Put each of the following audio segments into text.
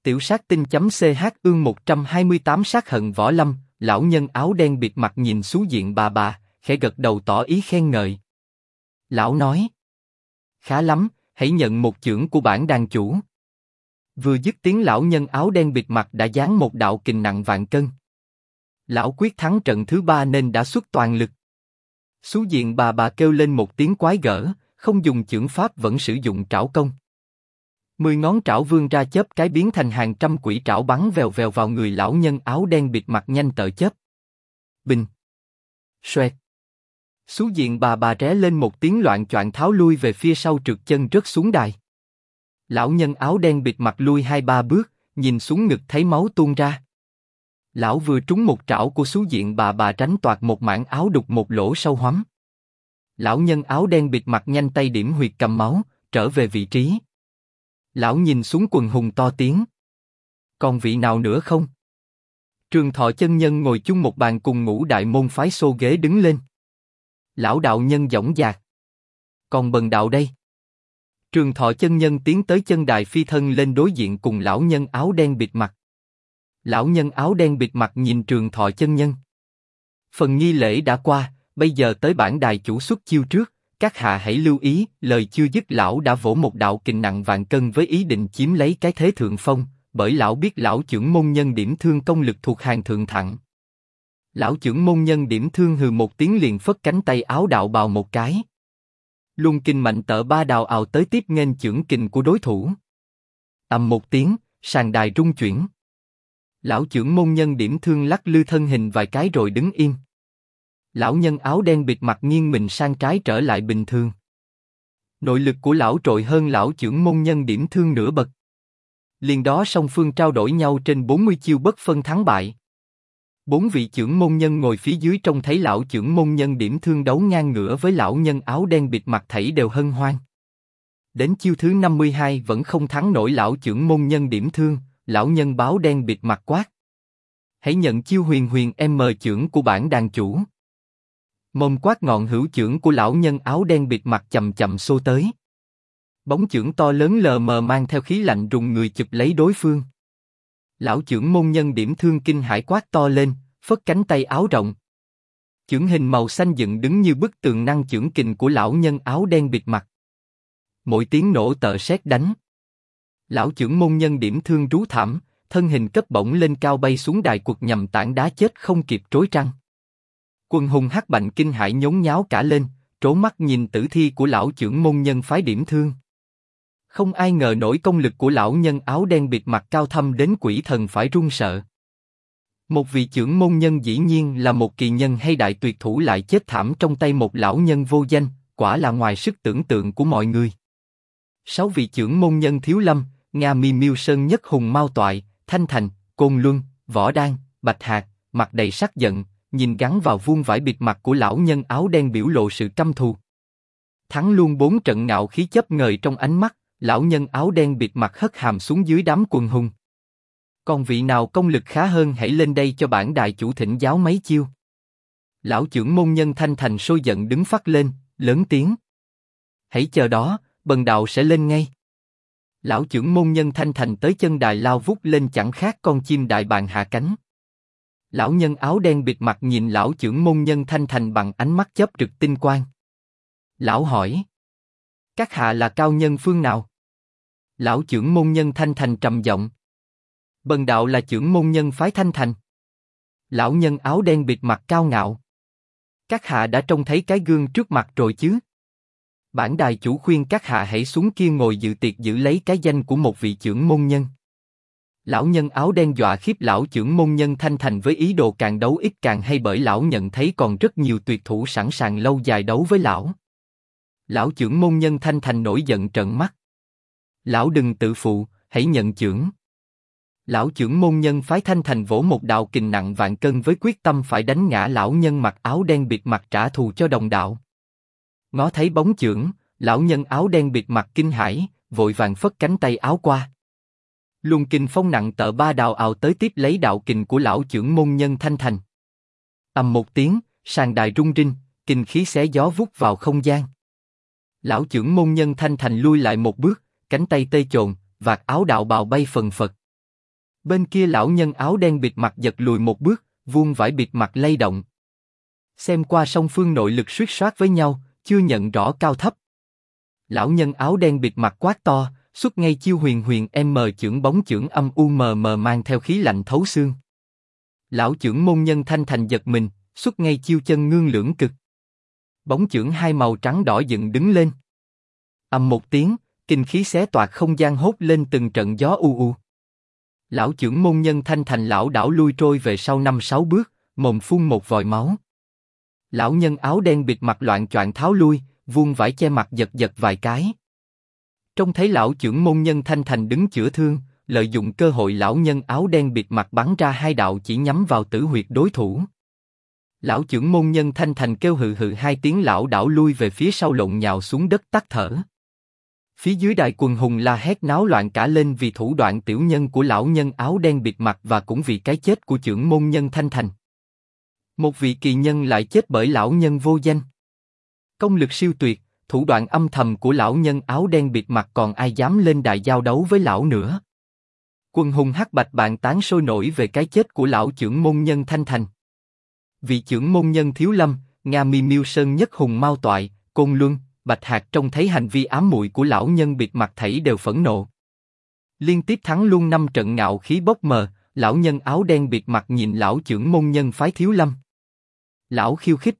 Tiểu sát tinh.ch ương 128 sát hận võ lâm. Lão nhân áo đen bịt mặt nhìn Xú Diện bà, khẽ gật đầu tỏ ý khen ngợi. Lão nói: khá lắm, hãy nhận một chưởng của bản đàn chủ. Vừa dứt tiếng, lão nhân áo đen bịt mặt đã giáng một đạo kình nặng vạn cân. Lão quyết thắng trận thứ 3 nên đã xuất toàn lực. Xú Diện bà kêu lên một tiếng quái gở, không dùng chưởng pháp vẫn sử dụng trảo công. 10 ngón trảo vươn ra chớp cái biến thành hàng trăm quỷ trảo bắn vèo vèo vào người lão nhân áo đen bịt mặt nhanh tợ chớp. Bình, xoẹt. Xú Diện bà ré lên một tiếng loạn choạng tháo lui về phía sau, trượt chân rớt xuống đài. Lão nhân áo đen bịt mặt lui 2-3 bước, nhìn xuống ngực thấy máu tuôn ra. Lão vừa trúng một trảo của Xú Diện bà tránh toạc một mảng áo đục một lỗ sâu hoắm. Lão nhân áo đen bịt mặt nhanh tay điểm huyệt cầm máu, trở về vị trí. Lão nhìn xuống quần hùng to tiếng: còn vị nào nữa không? Trường Thọ chân nhân ngồi chung một bàn cùng Ngũ Đại môn phái xô ghế đứng lên. Lão đạo nhân dõng dạc: còn Bần đạo đây. Trường Thọ chân nhân tiến tới chân đài, phi thân lên đối diện cùng lão nhân áo đen bịt mặt. Lão nhân áo đen bịt mặt nhìn Trường Thọ chân nhân: phần nghi lễ đã qua, bây giờ tới bản đài chủ xuất chiêu trước, các hạ hãy lưu ý. Lời chưa dứt, lão đã vỗ một đạo kình nặng vạn cân với ý định chiếm lấy cái thế thượng phong, bởi lão biết lão chưởng môn nhân điểm thương công lực thuộc hàng thượng thặng. Lão chưởng môn nhân điểm thương hừ một tiếng liền phất cánh tay áo đạo bào một cái. Luồng kình mạnh tợ 3 đào ào tới tiếp nghênh chưởng kình của đối thủ. Ầm một tiếng, sàn đài rung chuyển. Lão chưởng môn nhân điểm thương lắc lư thân hình vài cái rồi đứng yên. Lão nhân áo đen bịt mặt nghiêng mình sang trái trở lại bình thường. Nội lực của lão trội hơn lão chưởng môn nhân điểm thương nửa bậc. Liền đó song phương trao đổi nhau trên 40 chiêu bất phân thắng bại. 4 vị chưởng môn nhân ngồi phía dưới trông thấy lão chưởng môn nhân điểm thương đấu ngang ngửa với lão nhân áo đen bịt mặt thảy đều hân hoan. Đến chiêu thứ 52 vẫn không thắng nổi lão chưởng môn nhân điểm thương, lão nhân báo đen bịt mặt quát: hãy nhận chiêu huyền huyền chưởng của bản đàn chủ. Mồm quát ngọn hữu chưởng của lão nhân áo đen bịt mặt chậm chậm xô tới. Bóng chưởng to lớn lờ mờ mang theo khí lạnh rùng người chụp lấy đối phương. Lão chưởng môn nhân điểm thương kinh hãi quát to lên, phất cánh tay áo rộng. Chưởng hình màu xanh dựng đứng như bức tường năng chưởng kình của lão nhân áo đen bịt mặt. Mỗi tiếng nổ tợ sét đánh. Lão chưởng môn nhân điểm thương rú thảm, thân hình cấp bổng lên cao bay xuống đài quật nhằm tảng đá chết không kịp trối trăng. Quân hùng hắc bạnh kinh hãi nhốn nháo cả lên, trố mắt nhìn tử thi của lão chưởng môn nhân phái điểm thương. Không ai ngờ nổi công lực của lão nhân áo đen bịt mặt cao thâm đến quỷ thần phải run sợ. Một vị chưởng môn nhân dĩ nhiên là một kỳ nhân hay đại tuyệt thủ lại chết thảm trong tay một lão nhân vô danh, quả là ngoài sức tưởng tượng của mọi người. 6 vị chưởng môn nhân Thiếu Lâm, Nga Mi Miêu Sơn Nhất Hùng Mao Toại, Thanh Thành, Côn Luân, Võ Đan, Bạch Hạc, mặt đầy sắc giận, nhìn gắn vào vuông vải bịt mặt của lão nhân áo đen biểu lộ sự căm thù. Thắng luôn 4 trận ngạo khí chấp ngời trong ánh mắt, lão nhân áo đen bịt mặt hất hàm xuống dưới đám quần hùng. Còn vị nào công lực khá hơn hãy lên đây cho bản đại chủ thỉnh giáo mấy chiêu. Lão chưởng môn nhân Thanh Thành sôi giận đứng phắt lên, lớn tiếng: hãy chờ đó, Bần đạo sẽ lên ngay. Lão chưởng môn nhân Thanh Thành tới chân đài lao vút lên chẳng khác con chim đại bàng hạ cánh. Lão nhân áo đen bịt mặt nhìn lão chưởng môn nhân Thanh Thành bằng ánh mắt chớp rực tinh quang. Lão hỏi: các hạ là cao nhân phương nào? Lão chưởng môn nhân Thanh Thành trầm giọng: Bần đạo là chưởng môn nhân phái Thanh Thành. Lão nhân áo đen bịt mặt cao ngạo: các hạ đã trông thấy cái gương trước mặt rồi chứ? Bản đài chủ khuyên các hạ hãy xuống kia ngồi dự tiệc giữ lấy cái danh của một vị chưởng môn nhân. Lão nhân áo đen dọa khiếp lão chưởng môn nhân Thanh Thành với ý đồ càng đấu ít càng hay, bởi lão nhận thấy còn rất nhiều tuyệt thủ sẵn sàng lâu dài đấu với lão. Lão chưởng môn nhân Thanh Thành nổi giận trợn mắt: lão đừng tự phụ, hãy nhận chưởng. Lão chưởng môn nhân phái Thanh Thành vỗ một đạo kình nặng vạn cân với quyết tâm phải đánh ngã lão nhân mặc áo đen bịt mặt trả thù cho đồng đạo. Ngó thấy bóng chưởng, lão nhân áo đen bịt mặt kinh hãi, vội vàng phất cánh tay áo qua. Luồng kình phong nặng tợ 3 đào ào tới tiếp lấy đạo kình của lão chưởng môn nhân Thanh Thành. Ầm một tiếng, sàn đài rung rinh, kình khí xé gió vút vào không gian. Lão chưởng môn nhân Thanh Thành lui lại một bước, cánh tay tê chồn, vạt áo đạo bào bay phần phật. Bên kia lão nhân áo đen bịt mặt giật lùi một bước, vuông vải bịt mặt lay động. Xem qua song phương nội lực suýt soát với nhau, chưa nhận rõ cao thấp. Lão nhân áo đen bịt mặt quát to, xuất ngay chiêu huyền huyền chưởng bóng chưởng âm u mờ mờ mang theo khí lạnh thấu xương. Lão chưởng môn nhân Thanh Thành giật mình, xuất ngay chiêu chân ngương lưỡng cực. Bóng chưởng hai màu trắng đỏ dựng đứng lên. Ầm một tiếng, kinh khí xé toạc không gian hốt lên từng trận gió u u. Lão chưởng môn nhân Thanh Thành lão đảo lui trôi về sau 5-6 bước, mồm phun một vòi máu. Lão nhân áo đen bịt mặt loạn choạng tháo lui, vuông vải che mặt giật giật vài cái. Trông thấy lão chưởng môn nhân Thanh Thành đứng chữa thương, lợi dụng cơ hội lão nhân áo đen bịt mặt bắn ra hai đạo chỉ nhắm vào tử huyệt đối thủ. Lão chưởng môn nhân Thanh Thành kêu hừ hừ hai tiếng, lão đảo lui về phía sau lộn nhào xuống đất tắt thở. Phía dưới đài quần hùng la hét náo loạn cả lên vì thủ đoạn tiểu nhân của lão nhân áo đen bịt mặt và cũng vì cái chết của chưởng môn nhân Thanh Thành. Một vị kỳ nhân lại chết bởi lão nhân vô danh. Công lực siêu tuyệt, thủ đoạn âm thầm của lão nhân áo đen bịt mặt còn ai dám lên đài giao đấu với lão nữa. Quần hùng hắc bạch bàn tán sôi nổi về cái chết của lão chưởng môn nhân Thanh Thành. Vị chưởng môn nhân Thiếu Lâm, Nga Mi Miêu Sơn Nhất Hùng Mao Toại, Côn Luân, Bạch Hạc trông thấy hành vi ám muội của lão nhân bịt mặt thảy đều phẫn nộ. Liên tiếp thắng luôn 5 trận ngạo khí bốc mờ, lão nhân áo đen bịt mặt nhìn lão chưởng môn nhân phái Thiếu Lâm. Lão khiêu khích.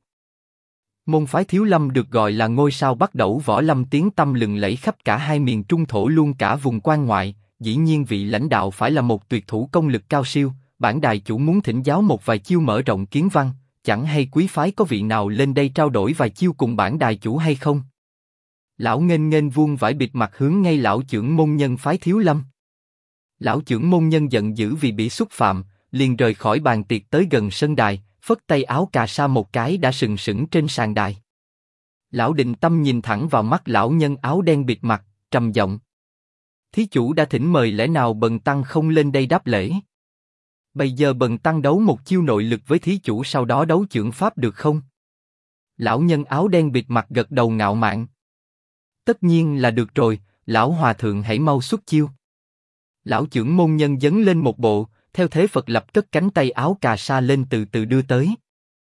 Môn phái Thiếu Lâm được gọi là ngôi sao bắt đẩu võ lâm tiếng tăm lừng lẫy khắp cả hai miền Trung Thổ luôn cả vùng quan ngoại, dĩ nhiên vị lãnh đạo phải là một tuyệt thủ công lực cao siêu. Bản đài chủ muốn thỉnh giáo một vài chiêu mở rộng kiến văn, chẳng hay quý phái có vị nào lên đây trao đổi vài chiêu cùng bản đài chủ hay không? Lão nghênh nghênh vuông vải bịt mặt hướng ngay lão chưởng môn nhân phái Thiếu Lâm. Lão chưởng môn nhân giận dữ vì bị xúc phạm, liền rời khỏi bàn tiệc tới gần sân đài, phất tay áo cà sa một cái đã sừng sững trên sàn đài. Lão định tâm nhìn thẳng vào mắt lão nhân áo đen bịt mặt, trầm giọng: thí chủ đã thỉnh mời, lẽ nào bần tăng không lên đây đáp lễ? Bây giờ bần tăng đấu một chiêu nội lực với thí chủ, sau đó đấu chưởng pháp được không? Lão nhân áo đen bịt mặt gật đầu ngạo mạn. Tất nhiên là được rồi, lão hòa thượng hãy mau xuất chiêu. Lão chưởng môn nhân dấn lên một bộ, theo thế Phật lập cất cánh tay áo cà sa lên từ từ đưa tới.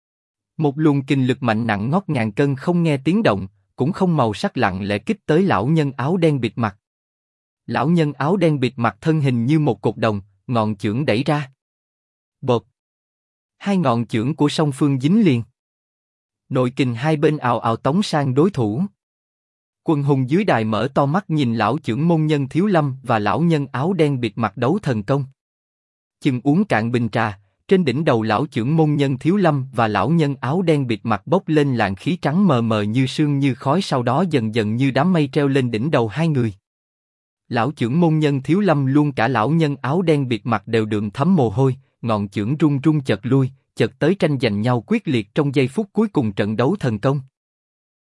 Một luồng kinh lực mạnh nặng ngót ngàn cân không nghe tiếng động, cũng không màu sắc lặng lẽ kích tới lão nhân áo đen bịt mặt. Lão nhân áo đen bịt mặt thân hình như một cột đồng, ngọn chưởng đẩy ra. Bột. Hai ngọn chưởng của song phương dính liền. Nội kình hai bên ào ào tống sang đối thủ. Quần hùng dưới đài mở to mắt nhìn lão chưởng môn nhân Thiếu Lâm và lão nhân áo đen bịt mặt đấu thần công. Chừng uống cạn bình trà, trên đỉnh đầu lão chưởng môn nhân Thiếu Lâm và lão nhân áo đen bịt mặt bốc lên làn khí trắng mờ mờ như sương như khói, sau đó dần dần như đám mây treo lên đỉnh đầu hai người. Lão chưởng môn nhân Thiếu Lâm luôn cả lão nhân áo đen bịt mặt đều đượm thấm mồ hôi, ngọn chưởng run run chợt lui, chợt tới tranh giành nhau quyết liệt trong giây phút cuối cùng trận đấu thần công.